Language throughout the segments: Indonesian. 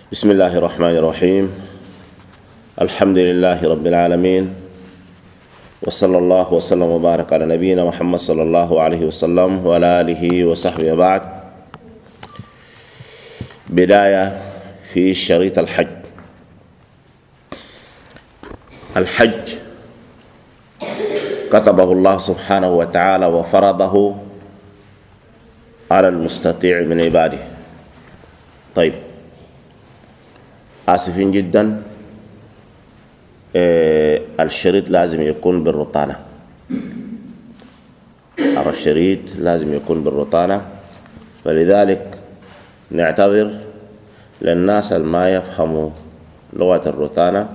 بسم الله الرحمن الرحيم. الحمد لله رب العالمين، وصلى الله وسلم وبارك على نبينا محمد صلى الله عليه وسلم وعلى آله وصحبه. وبعد، بداية في شريط الحج. الحج كتبه الله سبحانه وتعالى وفرضه على المستطيع من عباده. طيب، آسفين جدا، الشريط لازم يكون بالرطانة. الشريط لازم يكون بالرطانة، فلذلك نعتذر للناس ما يفهموا لغة الرطانة،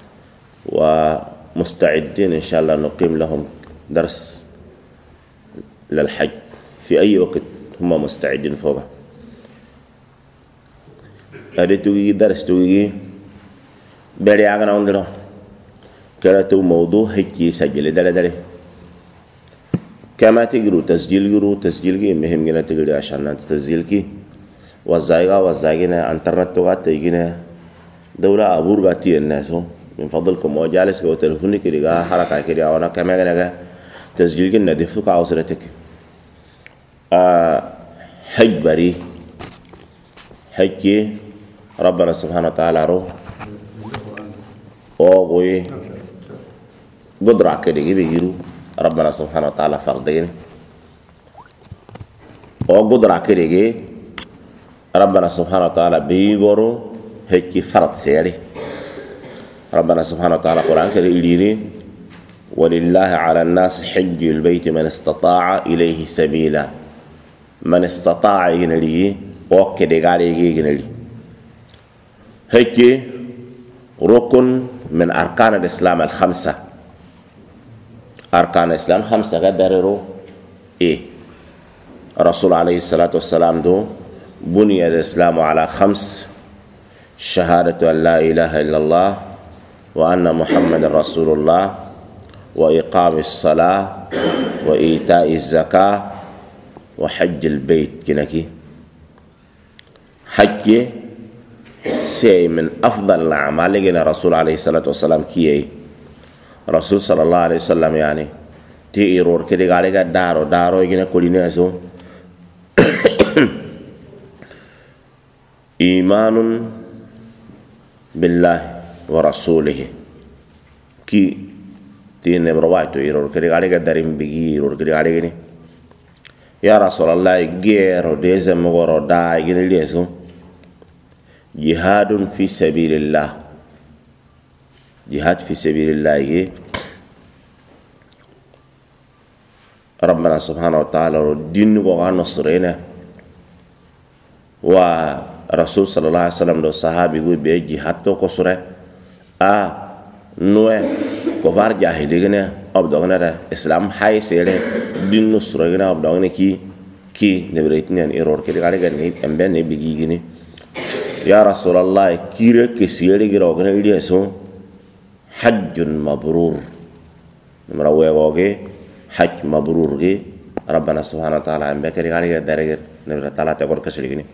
ومستعدين إن شاء الله نقيم لهم درس للحج في أي وقت هم مستعدين فوقه. أدي توجي درس توجي بري أغنى عندنا كلا تو موضوع هيك سجل دله كما تجرو تسجيل كي مهم جدا تجري عشان تسجيل كي وزايغا انترنت توقات تيجينا دولة أبور قاتي الناس من فضلكم وجالس كو تلفوني كده حركة كده وانا كما جنا تسجيل كي ندفع كاوسرتك حج بري حج ربنا سبحانه وتعالى رو اوغوي قدرة كده بيجيرو ربنا سبحانه وتعالى فقدين او قدرة كده ربنا سبحانه وتعالى بيغورو هيك فرض سيري. ربنا سبحانه وتعالى قرآن كده يليني ولله على الناس حج البيت من استطاع إليه سبيلا. من استطاع ينلي او كده قال يجي هيك ركن من أركان الإسلام الخمسة. أركان الإسلام خمسة قدروا الرسول عليه الصلاة والسلام دو بني الإسلام على خمس: شهادة أن لا إله إلا الله وأن محمد رسول الله وإقام الصلاة وإيتاء الزكاة وحج البيت. كنكي حج سي من أفضل الأعمال لقينا الرسول عليه الصلاة والسلام كي رسول صلى الله عليه وسلم يعني تيرور كده قال دارو يجينا كل ناسو إيمان بالله ورسوله كي تين برواتو يرور كده قال دارين بيجي يرور كده قال يا رسول الله غير ديزم غورو دا يجينا ليسو جهاد في سبيل الله. جهاد في سبيل الله ربنا سبحانه وتعالى الدين وغان نصرنا، ورسول صلى الله عليه وسلم لو صحابي يقول بيه جهاد تو كسره نوه كفار جاهلين أبدأنا إسلام حي سيره دين نصرنا أبدأنا كي نبريتني أن إيرور كده قال كده أمبين بيجي كده يا رسول الله كيرة كسيرة كده وكنا إليه سو حج مبرور نمروه وقه حج مبرور كي ربنا سبحانه وتعالى أم بكري قال كده درجة نبرة تعالى تقول كسر كده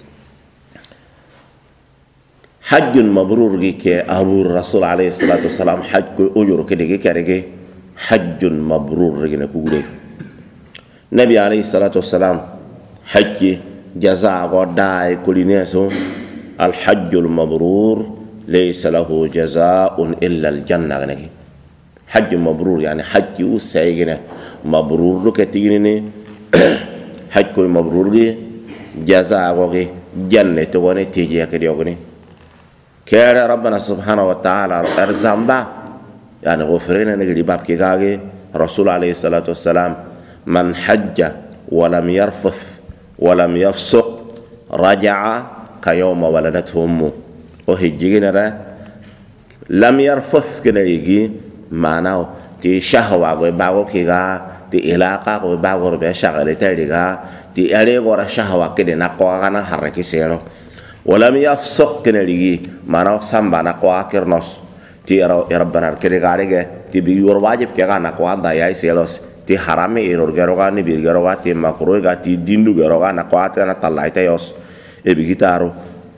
حج مبرور كي أبو الرسول عليه الصلاة والسلام حج أجر كده كده حج مبرور كده كوله نبي عليه الصلاة والسلام حج جزاء قداء كل ناسو الحج المبرور ليس له جزاء إلا الجنة. حج مبرور يعني حج وسعينا مبرور لك تيجيني حج مبرور جزاء وجه جنة توني تيجي كده يغني كير ربنا سبحانه وتعالى أرزمبا يعني غفرنا نجري باب كيجاجي رسول عليه الصلاة والسلام من حج ولم يرفث ولم يفسق رجع كيوم ولدته أمه. وهجينا لم يرفث كنا يجي معناه تي شهوة وباعو كيغا تي إلاقة وباعو ربع شغلة تلقى تي أليغورا شهوة كده نقوى غانا حركي سيرو. ولم يفسق كنا يجي معناه سامبا نقوى كرنوس تي ربنا كده غارجة تي بيور واجب كيغا نقوى ضايا سيلوس تي حرامي إيرور غيروغا نبير غيروغا تي مكروه غا تي ديندو غيروغا نقوى تنا طلعت يوس بيجيتارو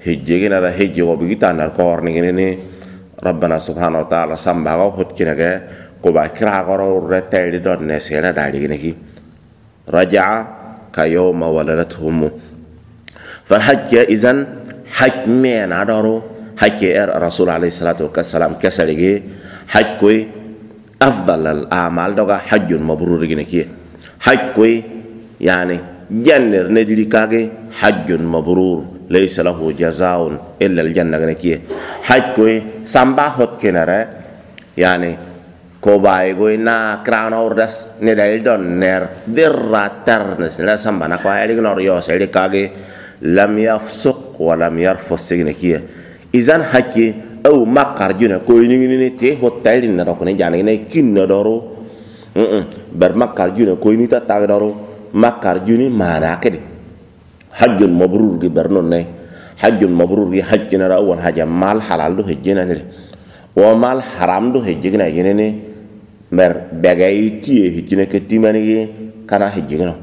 hejjegina da hejje wo bigita nar ko orni ngene rabbana subhanahu wa ta'ala samba ga hotkina ga ko ba kira goro retaydi don ne sera dali gine ki raja'a ka yawma waladatuhum fa hajja izan hajj men adaro hajj rasul alayhi salatu wassalam kasalige hajj koy afdal al a'mal doga hajjun mabrur gine ki hajj koy yani janner nediri kage hajjun mabrur laysa lahu jazaa'un illa al janna gine ki hajj koy samba hotkinare yani ko bay goy na krana ordas ne dal don ner dirra tarnes la samba na ko ay ignor yo se de kage lam yafsuq wa lam yarfus signe ki izan hakki aw makar juna ko ni te hotel ni ro ko ne jani ne kinno doro ber makar juna ko ni ta tag doro makar juni mana kedi hajjun mabrur gi ber non ne hajjun mabrur gi hajjina ra won haja mal halal do hejjina ne o mal haram do hejjina yene ne mer begay tiye hejjina ke timani gi kana hejjina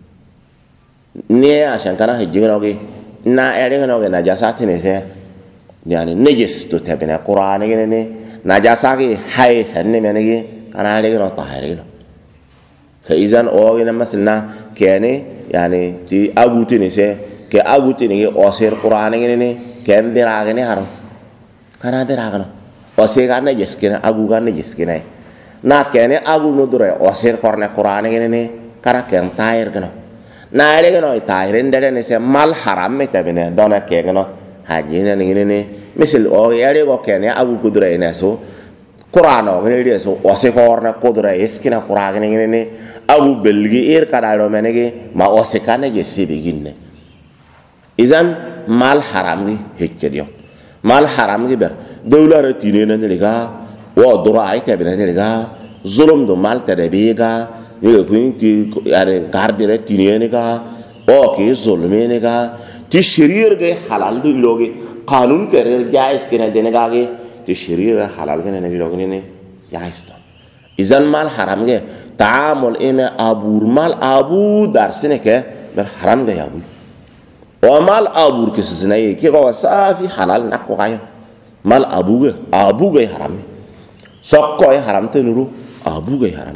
ne asan kana hejjina gi na ere no ge na jasati ne se yani najis to tabina qur'an gi ne na jasagi hay sanne mene gi kana ere no tahire no fa izan o gi na masalna kene yani ti aguti ne se ke aguti ne o ser qur'an gi ne ken dira gi ne haro kana dira ga no o se ga najis kena agu ga najis kena na kene agu no dure o ser korne qur'an gi ne kana ken tahir ga no na ere ga no tahir ndere ne se mal haram me tabine dona ke ga no hajina ne ne misal o ere go kene agu ku dure ne so qur'an o ne ri so o se korne ko dure eskina qur'an gi ne agu belgi kada do menege ma o se kana je sibi ginne izan mal haram ni hekkedio mal haram gi ber dawla ratine ne liga wa dura ay tabine ne liga zulum do mal tade bega ni ko ti are garde ratine ne ga o ke zulme ne ga ti sharir ge halal du loge qanun kare jaiz kene dene ga ge ti sharir halal kene ne loge ne jaiz to izan mal haram ge تعامل إنا أبور مال أبو درسنا كه بالحرام ده يابو ومال أبور كسزناي كي قوا سافي حلال نكو غايا مال أبو جاي حرام سكوا حرام تنورو أبو جاي حرام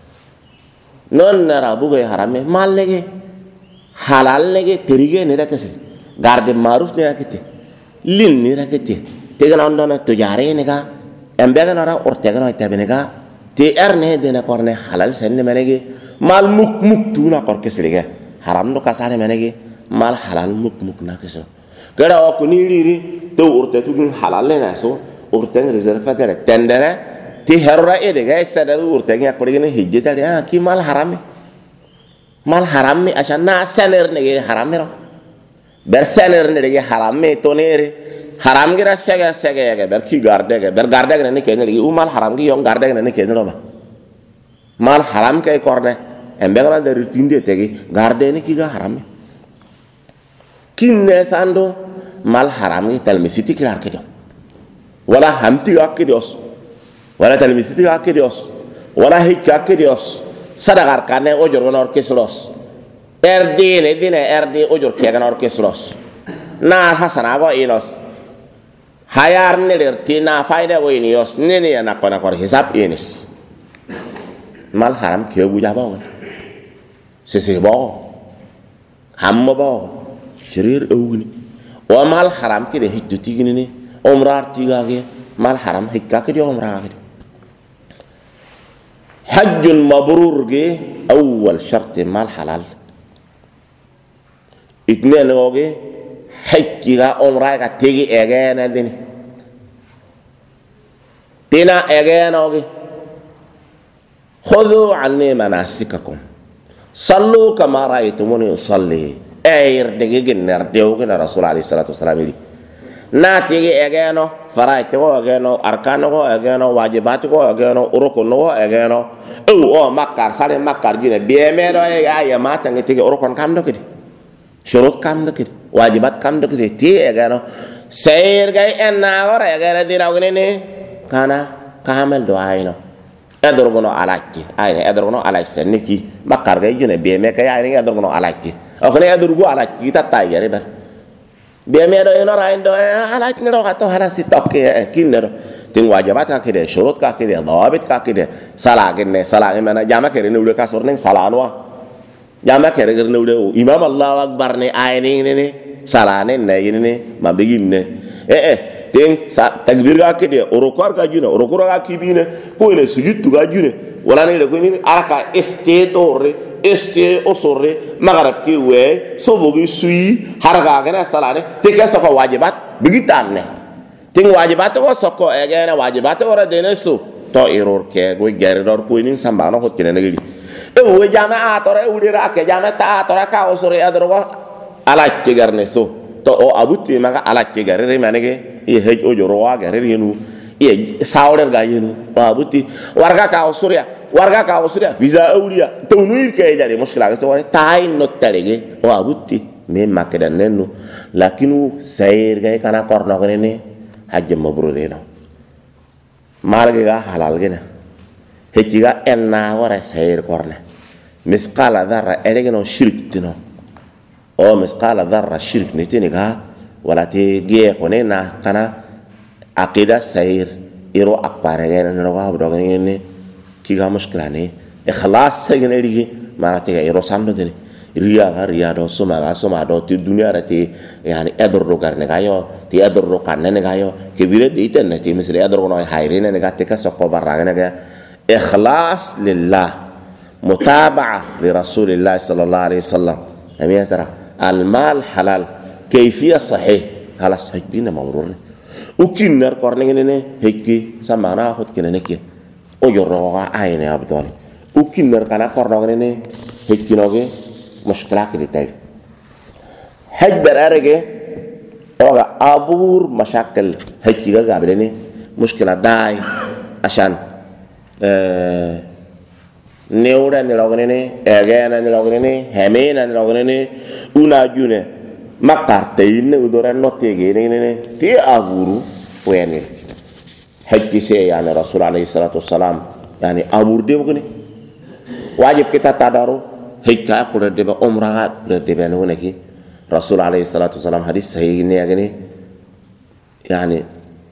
نون نرى أبو جاي حرام مال لقى حلال لقى تريجة نرى كسل غارد معروف نرى كتير لين نرى كتير تيجنا عندنا تجاري نكا أمبيعنا نرى أورتيعنا يتابعنا te erne dena korne halal senne menege mal muk tu na kor kesliga haram do kasane menege mal halal muk na keso kada ko ni riri to urte tu halal le na so urte reserva tere tendere ti herra ede ga sada urte nya ko ne hijjeta ya ki mal haram mi asana saner ne haram ro ber saner ne haram me to nere haram gira sega ya ber ki garde ga ber garde ga ne kenel u mal haram gi yon garde ga ne kenel ma mal haram kay korne embe ga der tinde tegi garde ne ki ga haram kinne sando mal haram gi tal misiti kilar ke do wala hamti ga ke dos wala tal misiti ga ke dos wala hikka ke dos sadagar kane o jor gonor ke solos erdi o jor ke ga nor ke solos na hasana go inos hayar neler tina fayda wo inios nene yana kona kor hisab inis mal haram ke buja ba se ba hammo ba shirir ewni o mal haram ke de hijju tigini ni umrar tigage mal haram hikka ke de umra ke hajjun mabrur ge awwal shart mal halal itnen oge hajji ga umra ga tegi egena dini tina egena oge khudhu anni manasikakum sallu kama ra'aytumuni usalli ayr degi ginner dewge na rasul alayhi salatu wasalam ili na tegi egeno faraite go egeno arkano go egeno wajibat go egeno urukun go egeno o makkar sale makkar jine bieme do ya mata ngiti urukun kam do kidi shurut kam do kidi wajibat kam do kidi ti egeno sayr gay enna ora egeno diragne ne kana kamel do ayno edorgono alaki ayne edorgono alaki seniki makkar gay jine bieme kay ayne edorgono alaki o khone edorgo alaki ta tayere ber be me do ino ra indo ala ni ro to hala si tokke kin do ting wajibat ka kide syurut ka kide dawabit ka kide salah mana jama kere ne udah kasur neng salah anwa jama kere ne udah imam Allah akbar ne ayni ne salah ne ini mabigin ne ting takbir ka kide urukar ka juna urukura ka kibine ko ile sujud tu ka june wala ne ko ni araka este osore magarab ki we sobogi sui harga gana salah ne tika soko wajibat begitan ne ting wajibat ko soko egena wajibat ora dene su to error ke go geridor ko ni samba no hot kene ngeli we jama'a tore udira ke jama'a tore ka osore adro ala cigarne su to o abuti maka ala cigare re manege e hej o joro wa gare yenu e sawder ga yenu abuti warga ka osure visa awliya to nuir ke jare mushkila to woni tayin no telege o abuti me makedan nenno lakinu sayir ga kana korno ne hajj mabrur ina malge ga halal gena hekiga enna wara sayir korne misqala dharra elegeno shirk tino o misqala dharra shirk nitiniga wala te gie konena kana aqida sayir iro akpare gena no ga bdo ne kiga mushkila ne ikhlas gena rigi marate ga iro sando dini riya do soma do ti dunia rati yani edro garne gayo ti edro kanne gayo ke vire de iten ti misle edro no hayrine ne gatte ka sokko baragane ga ikhlas lillah mutaba'a li rasulillah sallallahu alaihi wasallam amina tara al mal halal kayfiyya sahih halas hajbina mawrur ukinnar korne ne hekki samana hot kinene ke o jorro ga ayne abdon ukinnar kana korno ne hekki noge مشكلة كده هجبر أرجع أوغا أبور مشاكل هجيجا قابلني مشكلة داي عشان نيورا نلوغنني أجانا نلوغنني همينا نلوغنني وناجونه مكارتين ودوران نوتيجيني تي أبورو ويني هجي سي يعني رسول عليه الصلاة والسلام يعني أبور دي بقولي واجب kita tadaruh hikka aku deba umrah deba nuneki Rasul alaihi salatu wasalam hadis sahih ini agani yani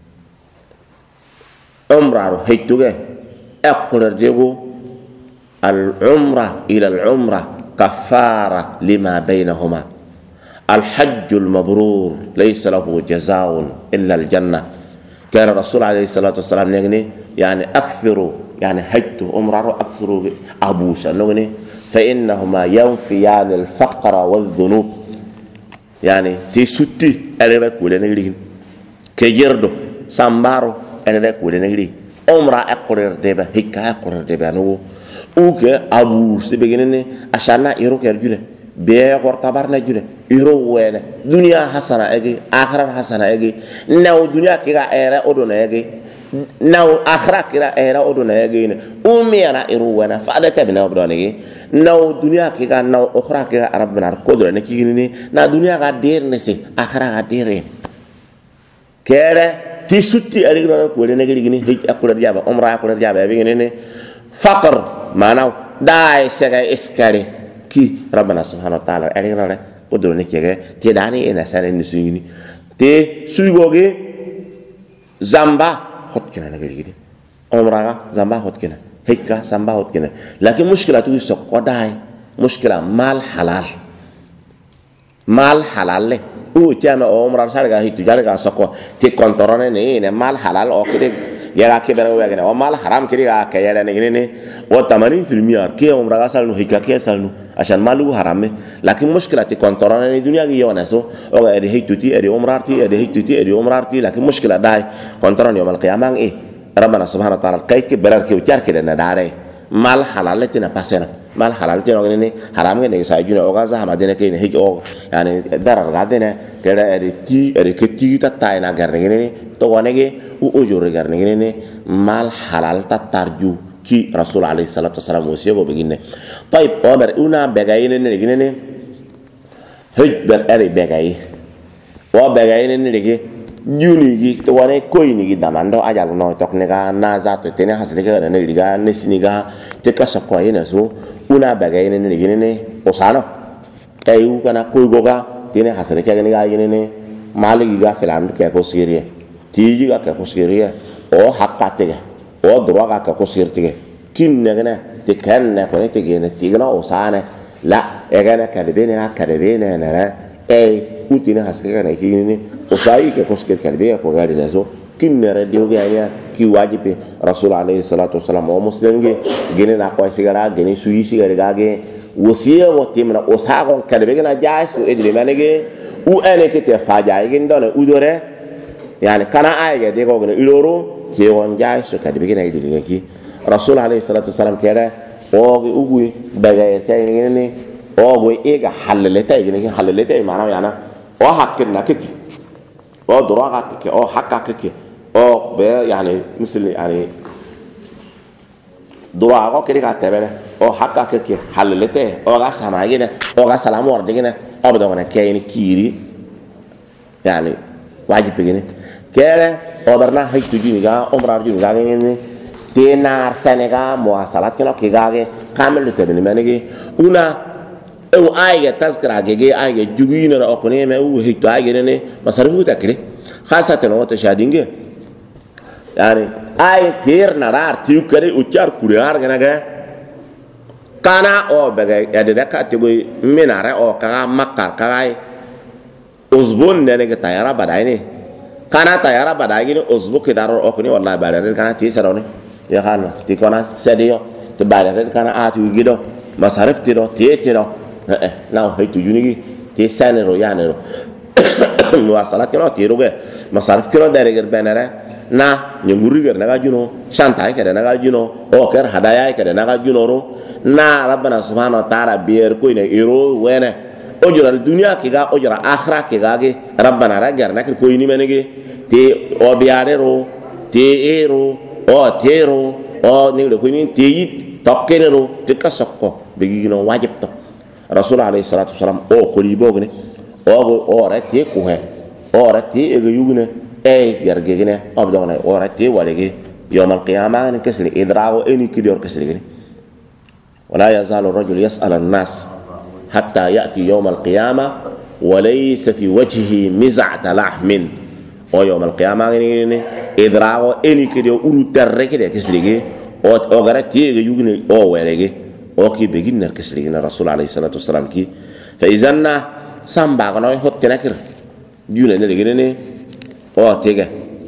umrah hiktuge aku deba al umrah ila al umrah kafara lima bainahuma al hajjul mabrur laysa lahu jazaa'un illa al jannah kana Rasul alaihi salatu wasalam agani yani akthiru yani hajtu umrah akthiru abusa nuneki فإنهما ينفيان الفقر والذنوب يعني تسوتي أليرك ولا نجرين كجردو سامبارو أليرك ولا نجري عمره أقرر دبا هيكا أقرر دبا نو أوكي أبو سبعينه عشاننا يروك يرجونه بيا قرطبارنا جونه يروك وين دنيا حسنة أجي آخرة حسنة أجي ناو دنيا كيرا إيرا أدونا أجي ناو آخرة كيرا إيرا أدونا أجي أميانا يروكنا فأدا تبنا أبدون أجي ناو دنيا كيغا ناو اخرى كيغا ربنا القدره نكيغني نا دنيا غا دير نسي اخرى غا ديرين كيره تي سوتي اريغنا كو نغريغني هيج اكول جابا عمره اكول جابا بيغني فقر ماناو داي سغا اسكاري كي ربنا سبحانه وتعالى اريغنا قدره نكيغا تي داني انا سان نسيغني تي سويغوغي زامبا خط كنا نغريغني عمره زامبا خط كنا هيك سامباوت كده لكن مشكلة تو يسوق قداي مشكلة مال حلال له او جانا عمر سارغا هيك جارغا سوق تي كونترون ني مال حلال او كده يا كبر ويغنا ومال حرام كده كيا ني و 80% كي عمر سالنو هيك كي سالنو عشان مالو حرام لكن مشكلة تي كونترون ني دنيا يونا سو او ادي هيك تي ادي عمرتي ادي هيك تي ادي عمرتي لكن مشكلة داي كونترون يوم القيامه ايه ربنا سبحانه وتعالى كيك برر كي وجار كده نداري مال حلال تنا باسنا مال حلال تنا غني حرام غني ساجنا اوغازا مدينه كاين هيك او يعني درر غادنا كده ادي كتي تاينا غرني تو ونيغي او اوجور غرني مال حلال تتارجو كي رسول عليه الصلاه والسلام وسيبو بغينه طيب عمر انا بغاين نيغني هيك بر اري بغاي وبغاين نيغي juni gi to wane koy ni gi damando ajal no tok ne ga na za to tene hasle ga ne ga ne sini ga te ka sa ko ina so una baga ina ne gi ne o sano kai u kana koy go ga tene hasle ga ne ga ne maligi ga filan ke ko siriya tiji ga ke ko siriya o hakkate o droga ka ko sirtige kinne gane te kanne ko ne te gene tigna o sane la e gane ka de bene na ra e utina haske gane kini o sai ke ko skir kalbe ko gadi nazo kinne ra dio ga ya ki wajibi rasul alayhi salatu wasalam o muslim ge gene na ko sigara gene suyi sigara ga ge wasiya wo timna o sagon kalbe gana jaisu edri manege u ene ke te faja igin dona udore yani kana ayga de ko gane iloro ke won jaisu kalbe gana idri ki rasul alayhi salatu wasalam kere o ugu daga tay ni o go e ga halalle tay ni halalle tay mana yana o hakkin na kiki o duraga kiki o hakka kiki o be yani misli yani duraga kiri ka tebele o hakka kiki halalle tay o ga sama gina o ga salamu warde gina o do na kayni kiri yani wajib gina kere o darna haytu jini ga umrar jini ga ni tenar senega muasalat kino kigage kamel te beni menegi una o ayga tazkira gege ayga jugina ra okone me o hito ayga ne masarifu takri khasatan o tashadinge yani ay tir narar tiu kare uchar kuriar ganaga kana o bega yade daka tego minare o kaga makkar kaga uzbun ne ge tayara badaini kana tayara badaini uzbu kidaro okone wallahi badare kana tisarone ya kan ti kona sedio te badare kana atu gido masarif tiro tietiro na haytu junigi te sanero yanero muwasalat kino tiro ge masarif kino dare ger benere na nyunguri ger naga juno shanta ke naga juno o ker hadaya ke naga juno ro na rabbana subhanahu wa ta'ala bier ko ine iro wene ojura dunya ki ga ojura akhirah ki ga ge rabbana ra ger nakir ko ini menege te o biare ro te ero o tero o ni le ko ni te yit tokkere ro te kasokko be gi no wajib to rasul alayhi salatu wasalam o ko li bogne o ra te ko he o ra te e ga yugne e gargegene o do na o ra te walege يوم القيامة نكسر إدراو إني كديور كسر ولا يزال الرجل يسأل الناس حتى يأتي يوم القيامة وليس في وجهه مزعة لحم او يوم القيامة إدراو إني كديور أولو ترك كسر او غرتي يغني او ولege او كي بيجن كسر الرسول عليه الصلاة والسلام كي فإذا سامبا كنوي هوت نكر جونا نلغني او تيجا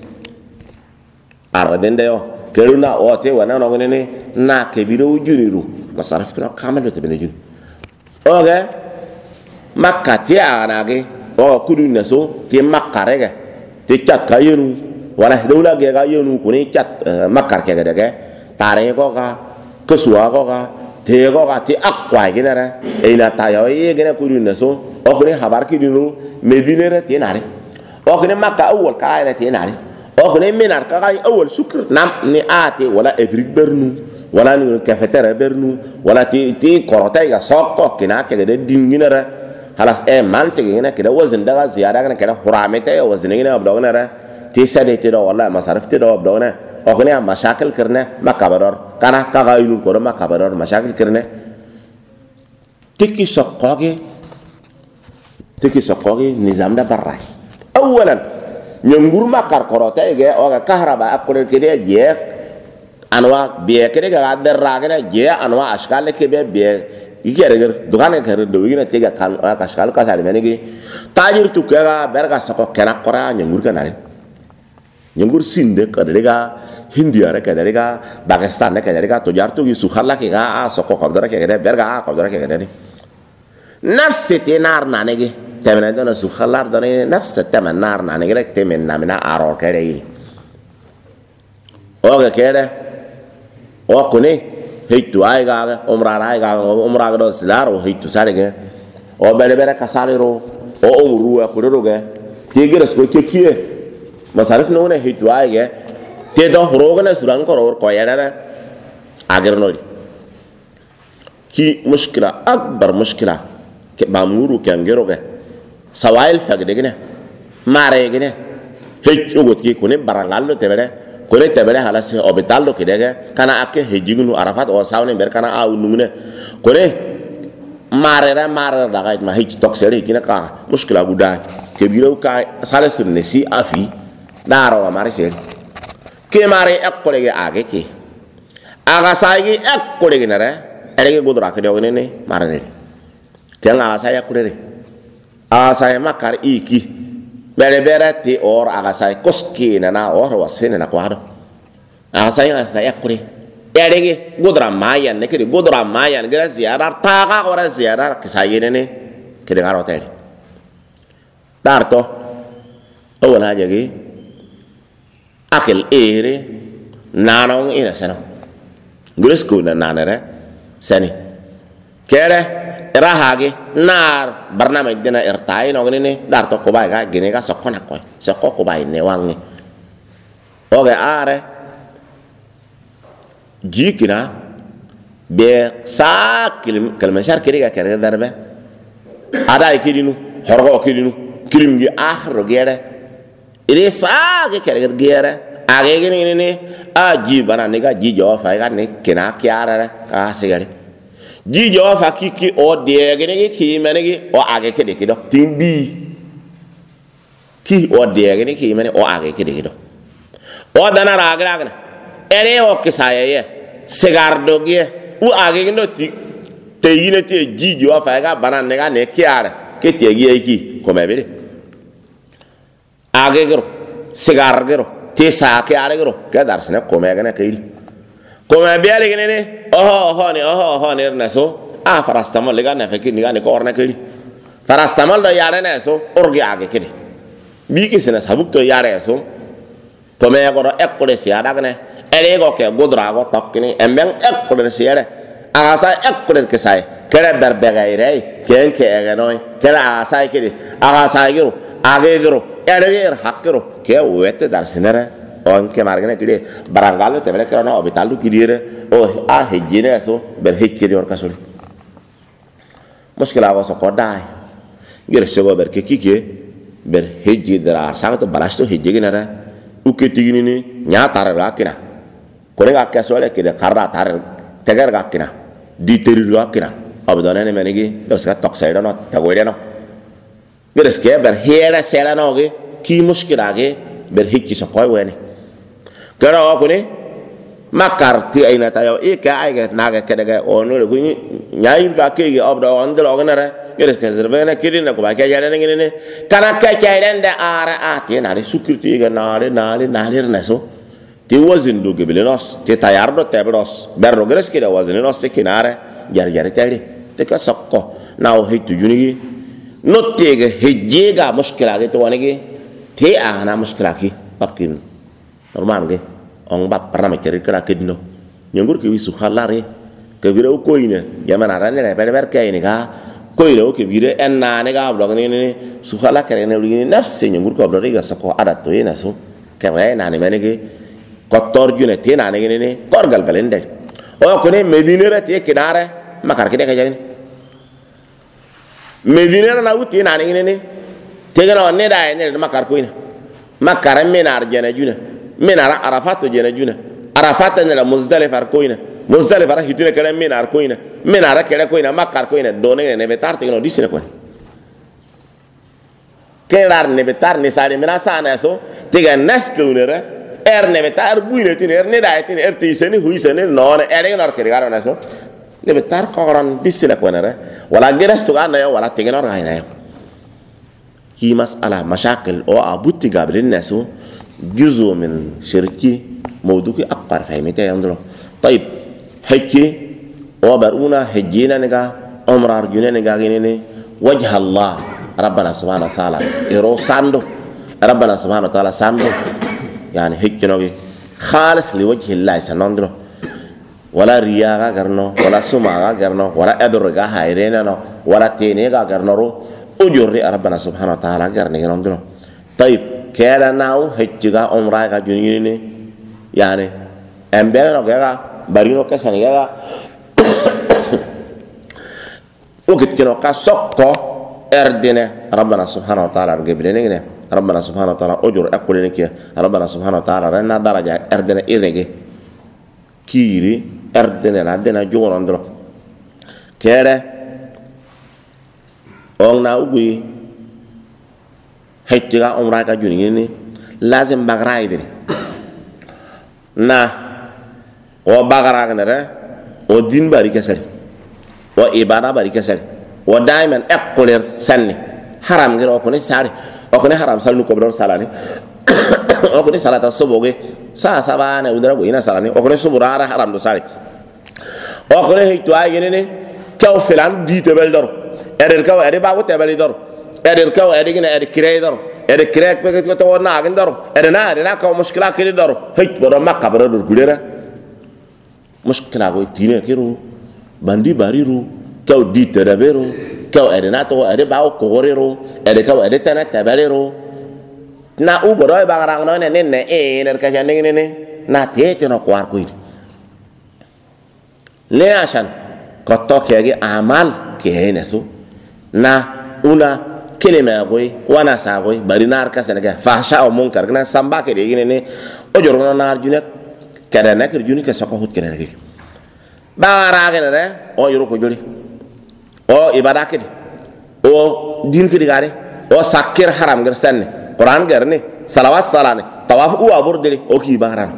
aradende yo keruna ote wana no ngene na kebiro juniru masarif kino kamelo te bene jun oge makati anage o kudu naso te makarege te chat kayenu wala dawla ge ga yenu kuni chat makar ke ga tare ko ga kesua ko ga te ko ga ti akwa ginara ina tayo ye gene kudu naso o kuni habar kidinu medinere te nare o kuni makka awal ka ina te nare او خني منار كاي اول شكر نام ني اتي ولا ابريك برنو ولا ني كافتير برنو ولا تي كوروتاي سوكو كنا كده دينغينرا خلاص اي مالتي هنا كده وزن ده زياده كده حرامته وزن هنا بدونرا تي سديتي ده والله مصارفتي ده بدونا او خني مشاكل كرنا ما كبرر كانا كاغاينو كور ما كبرر مشاكل كرنا تيكي سوكوغي نظام ده براي اولا nyungur makar korota ege oga kahraba akure kede je anwa biye kede ga derra kede je anwa ashkal kebe biye igere ger dugane kere do yina tega kan ashkal ka sali menegi tajir tu kega berga sako kena kora nyungur kanare nyungur sinde kadega hindia re kadega pakistan re kadega to jartu gi sukhalla ke ga sako kabdara ke kede berga kabdara ke kede ni nafsi tinar nanegi تمن دون سخلار دون نفس تمن نار نانغرك تمن نامنا ارو كري اوغا كده او كوني هيتو ايغا عمره دو سلار او هيتو سارغا او بلبره كساليرو او امرو اكودروغا تيغرس كو كيكيه مصارف نونه هيتو ايغا تيدو هروغنا سوران كورور كويانا اغرنولي كي مشكله اكبر مشكله بامورو كانغيروغا sawail fagdegene maregene hejjogot ki kone barangallo tebere kone tebere halas hospitallo kidege kana akke hejigunu arafat o sawne ber kana a unumune kone marera daga ma hej toksere kina ka mushkila guda ke biro ka salesul nesi afi daro wa marsel ke mare ekkole ge age ke aga sai ekkole ge nare erege gudra ke de ne marane kenga saya kurere saya makar iki bere ti or aga sai koski na or wasene na kwado saya kure erege gudra mayan ne ke gudra mayan gra ziyarar taga ora ziyarar ke sai ne ke de garotel darto awala jagi akil ere nanong ina seno gresku na nanere seni kere rahage nar barnamaj dina irtai no ne darto ko bay ga gene ga sokona ko sokko ko bay ne wangi oge are jikina be sa kalma shar kiri ga kere darbe ada ikirinu horgo kirinu kirimgi akhro gere ire saage kere gere age gene ne a ji bana ne ga ji jo fa ga ne kina kyara a sigari ji jo fa kiki o de gene ki mene gi o age kede kido timbi ki o de gene ki mene o age kede kido o dana raga raga ere o kisaye ye sigardo gi u age gene ti te yine te ji jo fa ga bana ne ga ne kyara ke te gi ki ko mebere age gero sigar gero te sa ke are gero ke darsene ko me gane kairi ko me biale gene ne oho ne na so a farastamol le gane feki ni gane ko orna kairi farastamol do yare ne so orgi age kede bi ki sene sabuk to yare so ko me goro ekkole si ada gane ere go ke godra go tokkini emben ekkole si yare aga sa ekkole ke sai kere berbega irei ken ke ege noy kere aga sa kede aga sa gero age gero erger hakkero ke wete dar sinere on ke margene kide barangalo te bele krono obitalu kidire o a hejine so ber hekkiri or kasuli muskila wa so kodai gere sego ber ke kike ber hejji dara sa to balasto hejji ginara uke tigini ni nya tar ga kina kore ga kasole kide karra tar tegar ga kina di terir ga kina obdone ne menegi dos ga toksaido no tagore no gere ske ber hera sera no ge ki muskila ge ber hikki so koy weni kero ko ni makarti aina tayo e ka ay ga naga kede ga ono le kuni nyai ga ke ge obdo ondel ognare gere ske zervena kirina ko ba ke yare ngene ne kana ka kairende ara ati na le sukriti ga nale na so ti wazin do ge belenos ti tayardo tebros berro gere ske da wazin no se kinare jar tayri te ka sokko na o hitu junigi no tege hejjega muskila ge to wanege te ana muskila ki pakin normal ge on ba parama kere kra kedno nyangur ke wisu khalare ke bire ko ine yamana rande ne ber kay ni ga ko ire o ke bire enna ne ga blog ne su khala kere ne ri nafsi nyangur ko blog ga sako adat to ina so ke wa na ne menege kotor june te na ne ne korgal galende o ko ne medinere te kinare makar ke de ka jani medinere na uti na ne tegana ne da ne makar ko ina makar menar jana juna menar arafat jana juna arafat ne la muzdalifa ko ina muzdalifa ra hitune kala menar ko ina menar kala ko ina makar ko ina done ne betar tegano disine ko kerar ne betar ne sare mena sana so tega naskunere ne betar buine tine ne da tine tisene huisene non ere nor kere garo na so ne betar ko ran disine ko nere wala geras to ana wala tegano ra ina هي مسألة مشاكل أو أبوتي قبل الناس جزء من شركي موضوعي أكبر فهمتها يندرو طيب هكي وبرونا هجينا نجا أمر أرجونا نجا جيني وجه الله ربنا سبحانه وتعالى إيرو ساندو ربنا سبحانه وتعالى ساندو يعني هكي نوجي خالص لوجه الله ساندو ولا رياء كرنو ولا سماع كرنو ولا أدرجا هايرينا ولا تينيغا كرنو ujurri rabbana subhanahu wa ta'ala garne ngondro tayib kala naw hejjiga umra ga junini yani embero ga barino kasani ga ukit kino ka sokko erdine rabbana subhanahu wa ta'ala geblene ngene rabbana subhanahu wa ta'ala ujur akulene ki rabbana subhanahu wa ta'ala rena daraja erdine irege kiri erdine la dena jogondro kere on na ugui hejtiga umra ka juni ni lazim bagrai diri na o bagara ga nere o din bari kesel o ibada bari kesel o daiman ekoler sanni haram ngiro ko ni sari o ko ni haram sallu ko bron salani o ko ni salata soboge sa sabana udara bo ina salani o ko ni subura haram do sari o ko ni hejtu ay ni kaw filan di tebel dor eder kaw ede bago tebel dor eder kaw ede gina ede kirey dor ede kirek be ko to na agin dor ede na kaw mushkila kiri dor hejtu boro makka boro dor gulera mushkila go tine kiru bandi bariru kaw di tebero kaw ede na to ede bago korero ede kaw ede tana tebelero na u boro e bagarang no ne ner ka jande ne na tete no kwar ko le ashan koto kege amal kehene su na una kelema goy wana sa goy bari nar ka senega fahsha o munkar na samba ke de ne o jorno nar junek kada nak juni ke sako hut kene ge bara ge ne o yoro ko joli o ibada ke o din ke digare o sakir haram ger sanne quran ger ne salawat salane tawaf u abur de o ki baran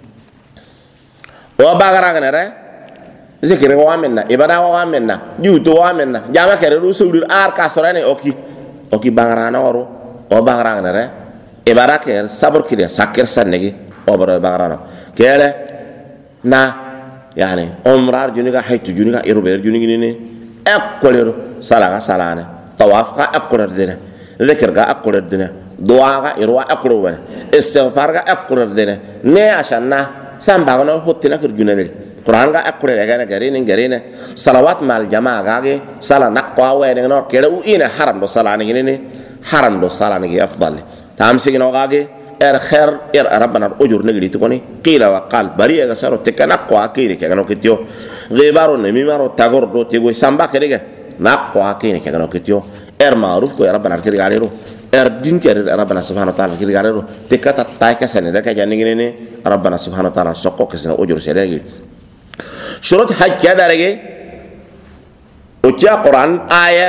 o bagara ge ne zikir wa menna ibada wa menna juuto wa menna jama kere ru sawdir ar ka sorane oki bangrana oru o bangrana re ibada ker sabur kide sakir sanegi o baro bangrana kere na yani umrar juniga haytu juniga iruber junigi ni ekkolero salaga salane tawaf ka ekkoler dene zikir ga ekkoler dene dua ga irwa ekkolo wen istighfar ga ekkoler dene ne ashanna samba no hotina kir junane Quran ga akure daga garine salawat mal jamaa gage sala naqwa wa ne no kere u ina haram do sala ne ne haram do sala ne afdal tam sigino gage khair rabbana ujur ne gidi to ni qila wa qal bari ga saro tekana kwa kire ke no kityo gibaro ne mi maro tagor do te go samba kere ga naqwa kire ke no kityo ma'ruf ko rabbana kire gale ro din kere rabbana subhanahu wa ta'ala kire gale ro tekata tay ka sene da ka janni ne rabbana subhanahu wa ta'ala sokko ke sene ujur sere gi شروط حج كذا درجة وجاء قرآن آية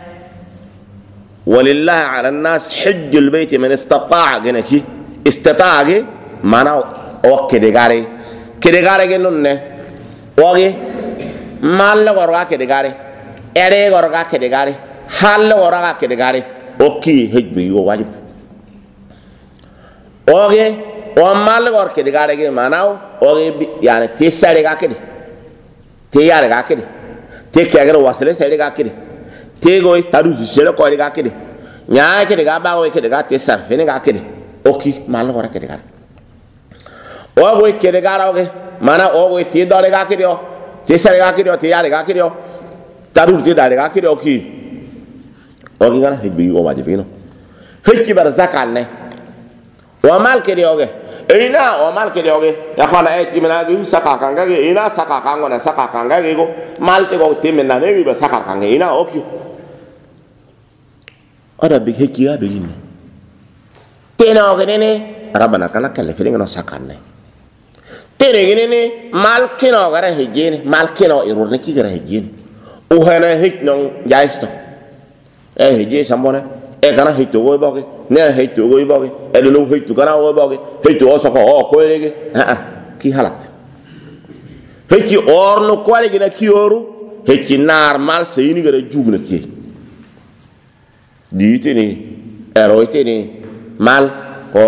ولله على الناس حج البيت من استطاع جنكي استطاع مانا وكدغاري كدغاري جنونه وغي مال غورغا كدغاري اري غورغا كدغاري حال غورغا كدغاري اوكي حج بي واجب وغي ومال غور كدغاري مانا وغي يعني تسالي غاكدي te yare ga kede te kagere wasale sele ga kede te goy tadu hisele ko ga kede nya kede ga ba goy kede ga te sar fene ga kede oki mal ko ra kede ga o goy kede ga ra oge mana o goy te dole ga kede o te sare ga kede o te yare ga kede o tadu te dale ga kede oki ogi ngana hibbi o wajibi no hikki bar zakal ne wa mal kede oge ina o mal ke doge ya khana e timena gi saka kanga ge ina saka kango na saka kanga ge go mal te go timena ne gi ba saka kanga ina okyo ada bi hekiya be yin tena o ge ne rabbana kana kale fere ngano sakanne tere ge ne mal kino gara hejene mal kino irur ne ki gara hejene o hana hekno jaisto e heje sambone e kana hitu go boge ne hitu go boge e lo hitu kana go boge hitu o sako o ko lege ki halat heki orno ko lege na ki oru heki normal seyini gara jugna ki ditini eroitini mal o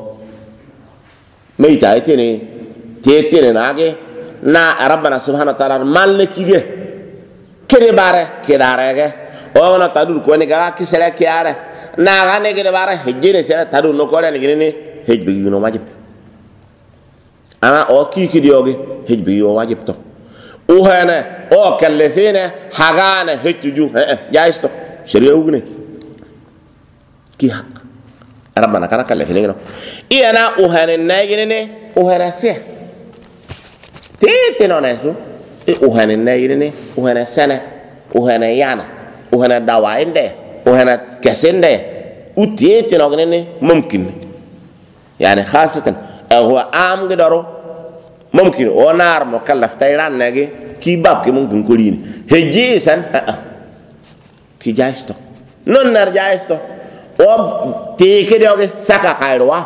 meita itini tetene nage na rabbana subhanahu wa ta'ala mal ne kige kede bare kedarege o na tadul ko ne gara ki sele ki are na ga ne gele bara hejjene sele tadul no ko ne gene hejbi no wajib ana o ki dioge hejbi yo wajib to o hana o kallethina hagana hejju jaisto sharia ugne ki hak rabbana kana kallethina no ina o hana ne gene o hana se tete no nesu o hana ne gene o hana sana o hana yana وهنا دواين ده وهنا كسين ده وتيتي نغني ممكن يعني خاصة هو عام قدرو ممكن ونار مكلف تيران نجي كي باب كي ممكن كلين هجيسن كي جايستو نون نار جايستو o te ke doge saka kairwa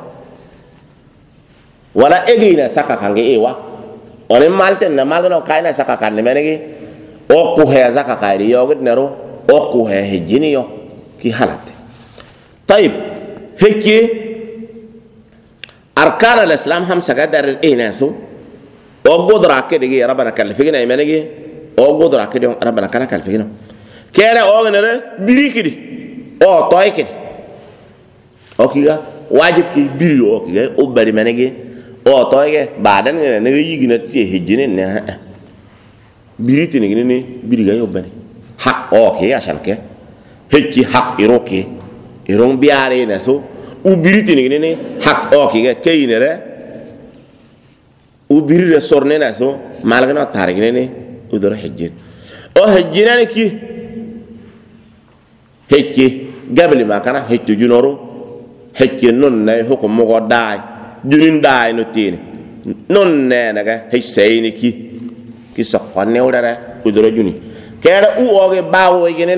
wala egina saka kange ewa onen malten na malno kaina saka kanne menegi o ku he saka kairi yoge nero o ku he hejini yo ki halate طيب هيك أركان الإسلام هم سقدر ناسو أو قدرة كده ربنا كلفنا إيمانه أو قدرة كده ربنا كنا كلفنا كنا أو نرى بيري كده أو طاي كده أو كذا واجب كي بيري أو كذا أو بري منه أو طاي كده بعدين نيجي يجينا تيه هجينا نه بيري تنيجي نه بيري جاي أوبني حق أو كذا عشان كده هيك حق إروكي irong biare na so ubiri tini ne hak oki ga kayine re ubiri re sorne na so malgana tarigine ne udor hajjin o hajjina ne ki hekki gabli ma kana hekki junoro hekki non nay hukum mo go daay junin daay no tini non ne naga hessayni ki sokone udara udor juni kera u oge bawo igene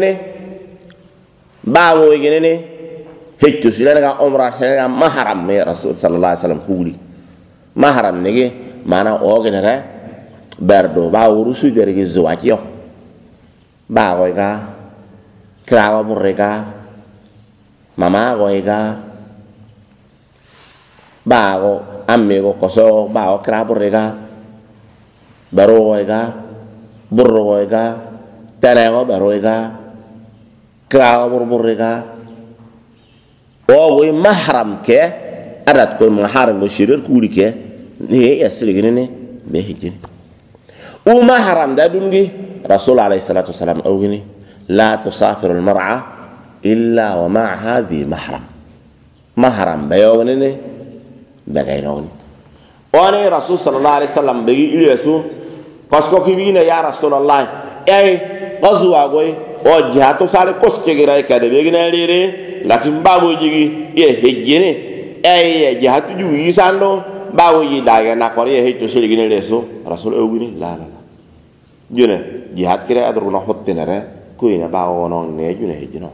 ne هيك سيلنا عمره سيلنا محرم يا رسول صلى الله عليه وسلم كولي محرم نيجي معنا أوجنا ده بردو باورسو درجة زواجيو باويكا كراوا بريكا ماما غويكا باو أميغو كوسو باو كراوا بريكا برويكا برويكا تناغو برويكا كراوا بريكا oo way mahram ke adat ko mahram go shirir kuli ke ne yasligine ne be hijini o mahram da dungi rasul alayhi salatu wasalam awgini la tusafiru al mar'a illa wa ma'aha bi mahram bayogene ne bagayno oni rasul sallallahu alayhi wasallam be iliyasu pasko kibina ya rasulullah ay qazwa goy o jihatu sale koske gira ka de begina rere lakin bawo jigi ye hejjene ay jihatu ju yisando bawo yi daga na ko ye hejto sele gine leso rasul awgini la june jihad kire adru na hottenere ko ina bawo non ne june hejjino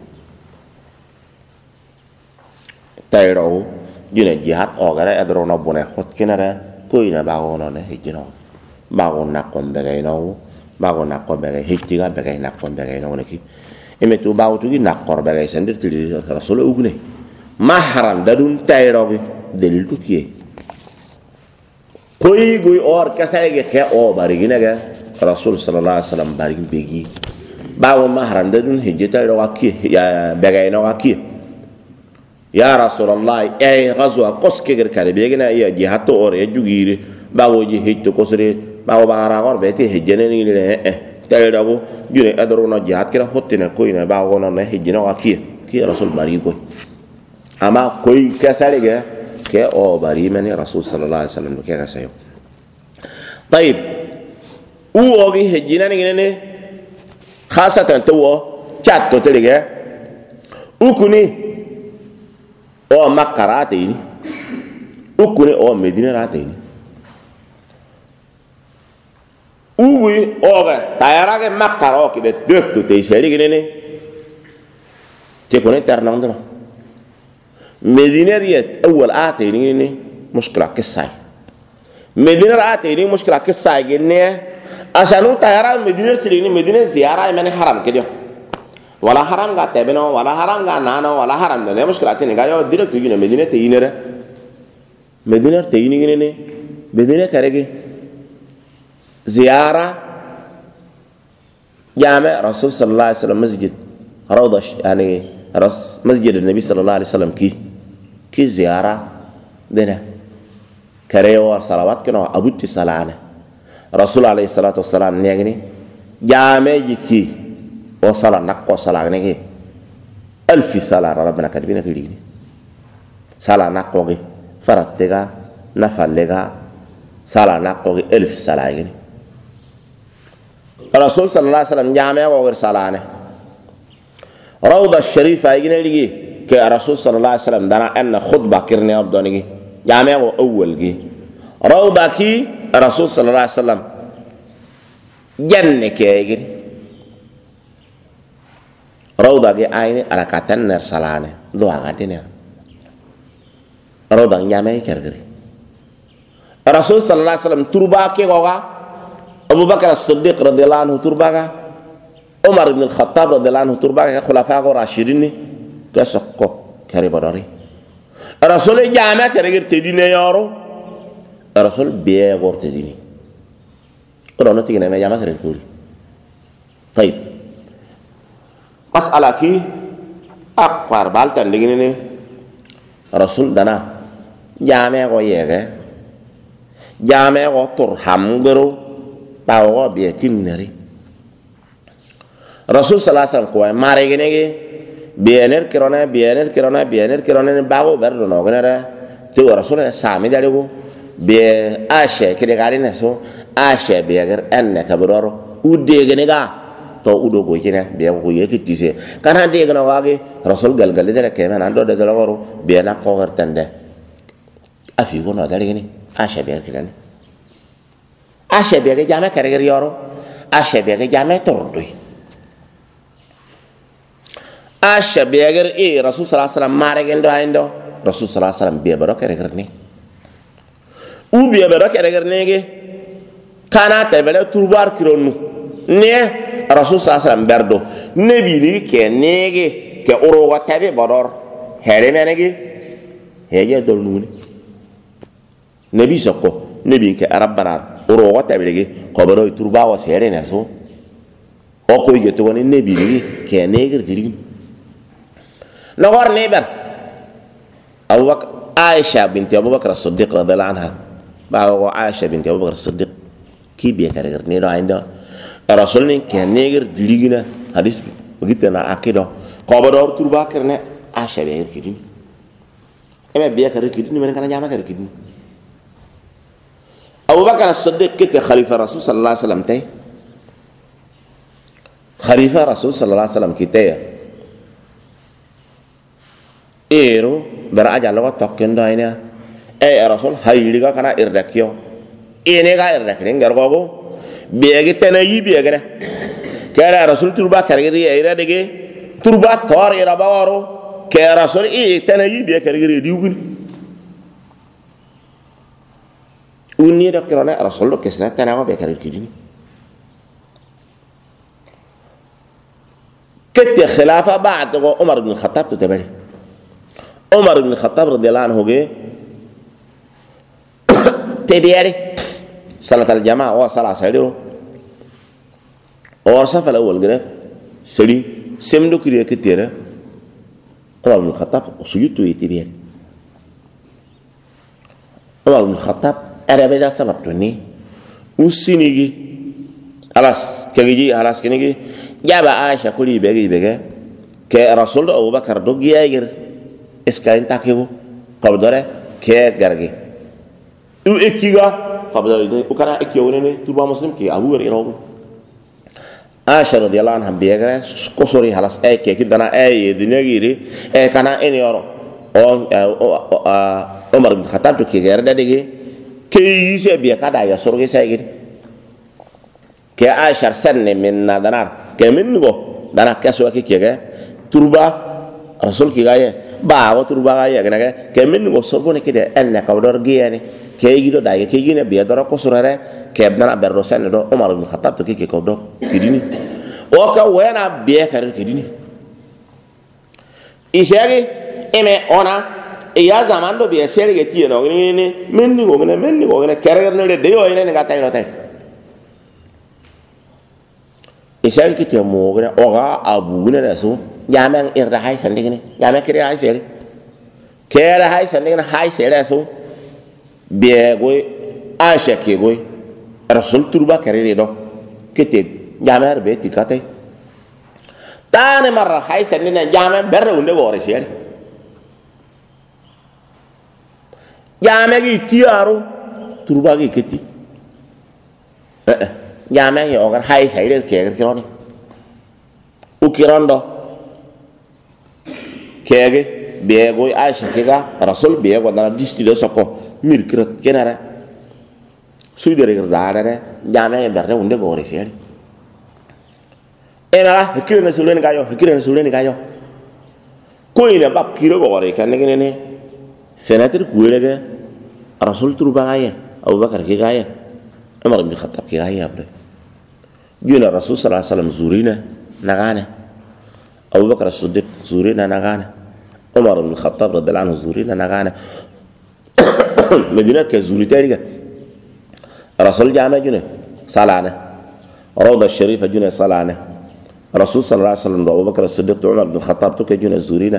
tayro june jihad o gara adru na bone hotkenere ko ina bawo non ne hejjino bawo na ko begayno bawo na ko begay hejtiga begay na ko begayno ne ki emetu bawo tugi nakor bagay sendir tili rasul ugne mahram dadun tayrogi delil to kiye koy goy or kasayge ke o barigina ga rasul sallallahu alaihi wasallam barigi begi bawo mahram dadun hijjata ro akiye ya bagay no akiye ya rasulullah ay ghazwa qoske ger kare begina ya jihato or e jugire bawo ji hijto kosre bawo bagara gor beti hijjene ni tayrago jure adrona jihad kira hotina koina ba wona na hijina wa ki rasul bari ko ama koy kasarega ke o bari mani rasul sallallahu alaihi wasallam ke kasayo طيب u ogi hijina ni ne khasatan to chatto telige ukuni o makarate ni ukuni o medina rate ni uwi oga tayarage makkaro ki de dokto te seri gine te kone ternando medinariyat awwal aatayni ni mushkila kisay medinar aatayni mushkila kisay gine ashanu tayara medinar silini medinar ziyara mane haram kedio wala haram ga tebeno wala haram ga nano wala haram ne mushkila tini ga yo direct gine medinar te yinere medinar te yini gine medinar karege زيارة جامع رسول صلى الله عليه وسلم مسجد روضة يعني مسجد النبي صلى الله عليه وسلم كي زيارة دنا كريور صلوات كنا أبوتي صلاة رسول عليه الصلاة والسلام نيجني جامع كي وصل نقوى صلاة نيجي 1000 صلاة ربنا كاتبين في ديني صلاة نقوى فرتها نفلها صلاة نقوى 1000 صلاة نيجي الرسول صلى الله عليه وسلم جامع وغير صلاة روضة الشريفة يجينا لي كالرسول صلى الله عليه وسلم دنا أن خطبة كرني أبدوني جامع أول جي روضة كي الرسول صلى الله عليه وسلم جنة كي يجي rawda ge ayni ala katan ner salane do aga diner rawda nyame kergri rasul sallallahu alaihi wasallam turba ke goga Abu Bakar As-Siddiq radhiyallahu anhu turba ga Umar ibn al-Khattab radhiyallahu anhu turba ga khulafa go rashidin ni kasakko kare badari rasul jama kergri tedine yoro rasul biye go tedini odo no tigina me jama kergri tuli طيب مسألة كي أكبر بالتن لجنني رسول دنا جامع وياه جامع وترحم غرو باو بيتيم نري رسول صلى الله عليه وسلم كوي ماري جنيه بينر كيرونا باو بردو نوغنرا تو رسول سامي داريو بي آشة كده قالين سو آشة بيغر أنك برورو ودي جنيه to udo go kina biya ko yeke tise kana de gna wage rasul gal gal de ke man ando de lagoro biya na ko gartande afi go no dali gini asha biya kidani asha biya ke jama kare gari yoro asha biya ke jama tordoi asha biya gari rasul sallallahu alaihi wasallam mare gendo aindo rasul sallallahu alaihi wasallam biya baro kare gari ni u biya baro kare gari ne ge kana te bele turbar kironu ne rasul sallallahu alaihi wasallam berdo nabi ni ke nege ke oro wa tabe bodor here menege heye dol nuni nabi sokko nabi ke arabbana oro wa tabe lege ko baro turba wa sere ne so o ko yete woni nabi ni ke nege diri no war neber Abu Bakar Aisha binti Abu Bakar As-Siddiq radhiyallahu anha ba Aisha binti Abu Bakar As-Siddiq ki be kare ne do ainda rasul ni ke neger dirigina hadis begitu na akido qabador turba kerne asha be kidini eme biya kare kidini men kana jama kare kidini Abu Bakar As-Siddiq kete khalifa rasul sallallahu alaihi wasallam tay khalifa rasul sallallahu alaihi wasallam kite ero beraja lo tokkendo ina rasul hayliga kana irdakyo ene ga irdakre ngargogo biegi tena yi biegene kera rasul turba kargiri ira dege turba tor ira bawaro ke rasul tena yi biegi kargiri diugun unni da kirana rasul lo kesna tena ko be kargiri kete khilafa ba'd Umar ibn al-Khattab tabari Umar ibn al-Khattab radhiyallahu anhu ge tebiyari صلاة الجماعة وصلاة سيدو ورصف الأول كده سلي سمدو كده كتيرة عمر بن الخطاب وسجدته يتبين عمر بن الخطاب أنا بدا سبب توني وسينيجي خلاص كيجي خلاص كنيجي جاب عائشة كلي بيجي كرسول أبو بكر دوجي أجر إسكالين تاكيبو قبضره كجرجي وإكيغا قبل ده وكان إكيوني تبى مسلم كي أبو غيره عائشة رضي الله عنها بيجري كسوري خلاص كي كده أنا الدنيا غيري كان إني يارو عمر بن الخطاب تو كي غير ده دقي كي يسيب بيكادا يا سوري سايجي كي عائشة سنة من دنار كي منو دنا كسوة كي كي تربا رسول كي غاية باو تربا غاية كنا كي منو سوربوني كده أنا كودور جياني كيجي داي كيجي نبي دارا كسرة كابنا برروسان دو عمر بن الخطاب تكي كودو كديني وكا وينا بيكر كديني إيشاري إمي أنا إيا زمان دو بيسيري كتير نوغني مني وغني كارغر نلي ديو إني نغاتاي نوتاي إيشاري كتير موغني أوغا أبوغني رسو جامع إرهاي سندقني جامع كري هاي سيري كري هاي سندقني هاي سيري رسو بيغوي عائشة كيغوي رسول تربا كريري دو كتب جامع بيتي كاتي تاني مرة هاي سنين جامع بره ونده غورش يعني جامع تيارو تربا كتي جامع يوغر هاي سيدر كيغر كيروني وكيرون دو كيغي بيغوي عائشة كيغا رسول بيغو دانا ديستي دو سوكو mirkrat kenara suydere gardare jame berne unde gore seri ena hikire na suleni kayo ko ina bab kiro gore kan ne senator kuwelege rasul turba gaya Abu Bakar ki gaya Umar ibn Khattab ki gaya bre juna rasul sallallahu alaihi wasallam zurina nagana Abu Bakar as-Siddiq zurina nagana Umar ibn Khattab radhiyallahu anhu zurina nagana مدينة كزوري تاريخ رسول جامع جنة صلانة روضة الشريفة جنة صلانة رسول صلى الله عليه وسلم أبو بكر الصديق عمر بن الخطاب توك جنة زورينا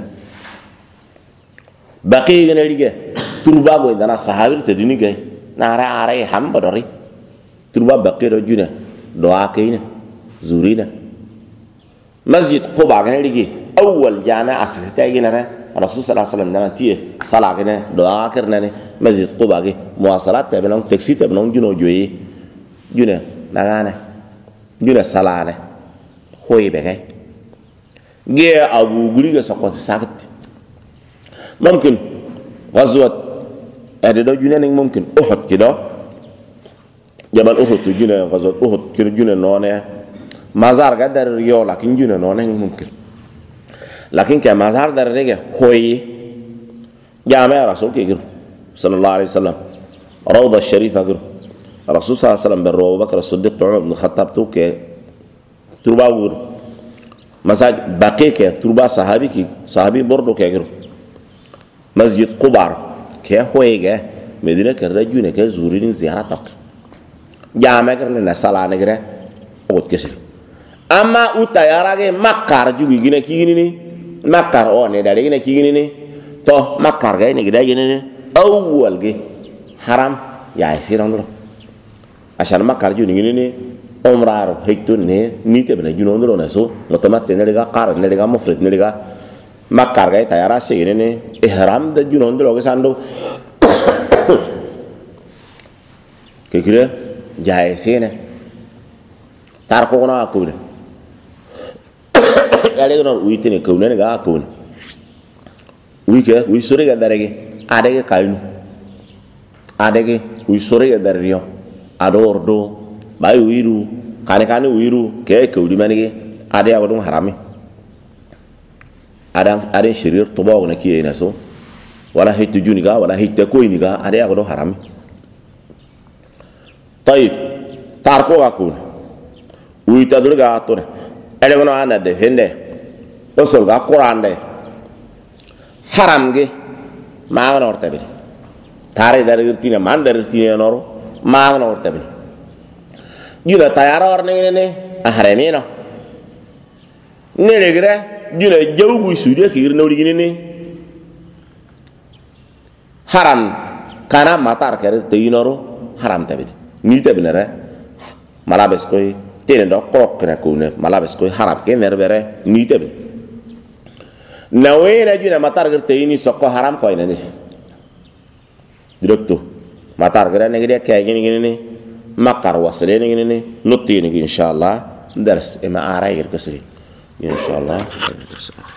بقي جنة رجع تربا قوي دنا صحابي تديني جاي نارا عاري هم بدري تربا بقي رجنا دعاء كينا زورينا مسجد قباء جنة رجع أول جامع أسستها جنة رسول صلى الله عليه وسلم نانتيه صلاة كنا دعاء كرنا مسجد قباء كي مواصلات تبنون تكسي تبنون جنو جوي جنة نعانة جنة صلاة هوي بكاي جي أبو غريغ سقط ساكت ممكن غزوة هذا جنة ممكن أحد كده جبل أحد جنة غزوة أحد كده جنة نونة مزار قدر ريال لكن جنة نونة ممكن لكن كمزار در رجع هوي جامع رسول كيجر صلى الله عليه وسلم روضة الشريفة كيجر الرسول صلى الله عليه وسلم بالروضة بكر الصديق عمر بن الخطاب توك تربا ور مساج باقي كه تربا صحابي برضو كيجر مسجد قبار كه هوي كه مدينة كرجونة كه زورين زيارة تك جامع كرنا نسال نجرة أود كسر أما utayara ke makar juga gini kini makar ne dari gini kini nih toh makar gini gini nih awal ge haram ya sirang dulu asal makar juga gini nih umrah hektu nih nite bener junon dulu naso otomatis neliga kar neliga mufrid neliga makar gini tayara sih gini nih haram dah junon dulu ke sandu kira jaya sih nih tar ko na aku nih ada kan orang uitin kau ni nega kau ni, sore ke ada ke kain, ada ke sore ke dari rio, ada ordo, bayi uiru, kane uiru, ke kau di mana ke, ada yang orang harami, ada syirir toba orang kiai naso, wala hitu juniga, wala hitu koi niga, ada yang orang harami, taib, tarko aku ni, uita dulu ke atur, ada kan orang ada defende. Rasul ga Quran de haram ge ma ga norta be tare dar irtina man dar irtina noro ma ga norta be jula tayara or ne ahreme no ne regre jula jawgu sude khir no digine ne haram kana matar kare te noro haram ta be ni ta be ne malabes koy tene do krok na ko ne malabes koy haram ke merbere ni ta be nawena juna matar gerte ini sokko haram ko ina ni direkto matar gara ne gede kay gini ni makar wasle ni ni nutti ni inshallah dars ma ara yir kasri inshallah